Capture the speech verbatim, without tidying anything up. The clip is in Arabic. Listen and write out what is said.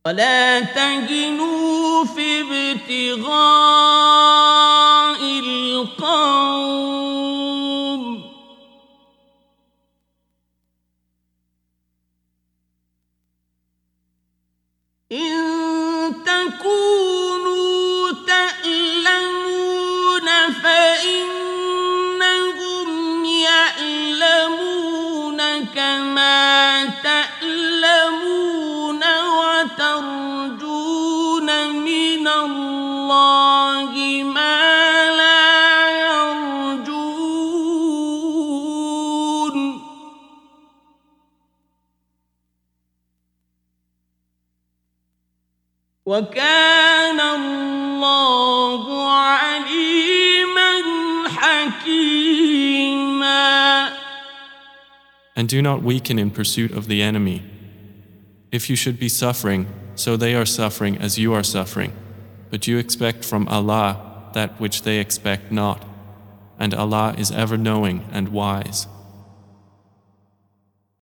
ولا تهنوا في ابتغاء القوم إن تكونوا تألمون فإنهم يألمون كما تألمون وترجون من الله ما لا يرجون وكان الله عليما حكيما. And do not weaken in pursuit of the enemy. If you should be suffering, so they are suffering as you are suffering. But you expect from Allah that which they expect not. And Allah is ever knowing and wise.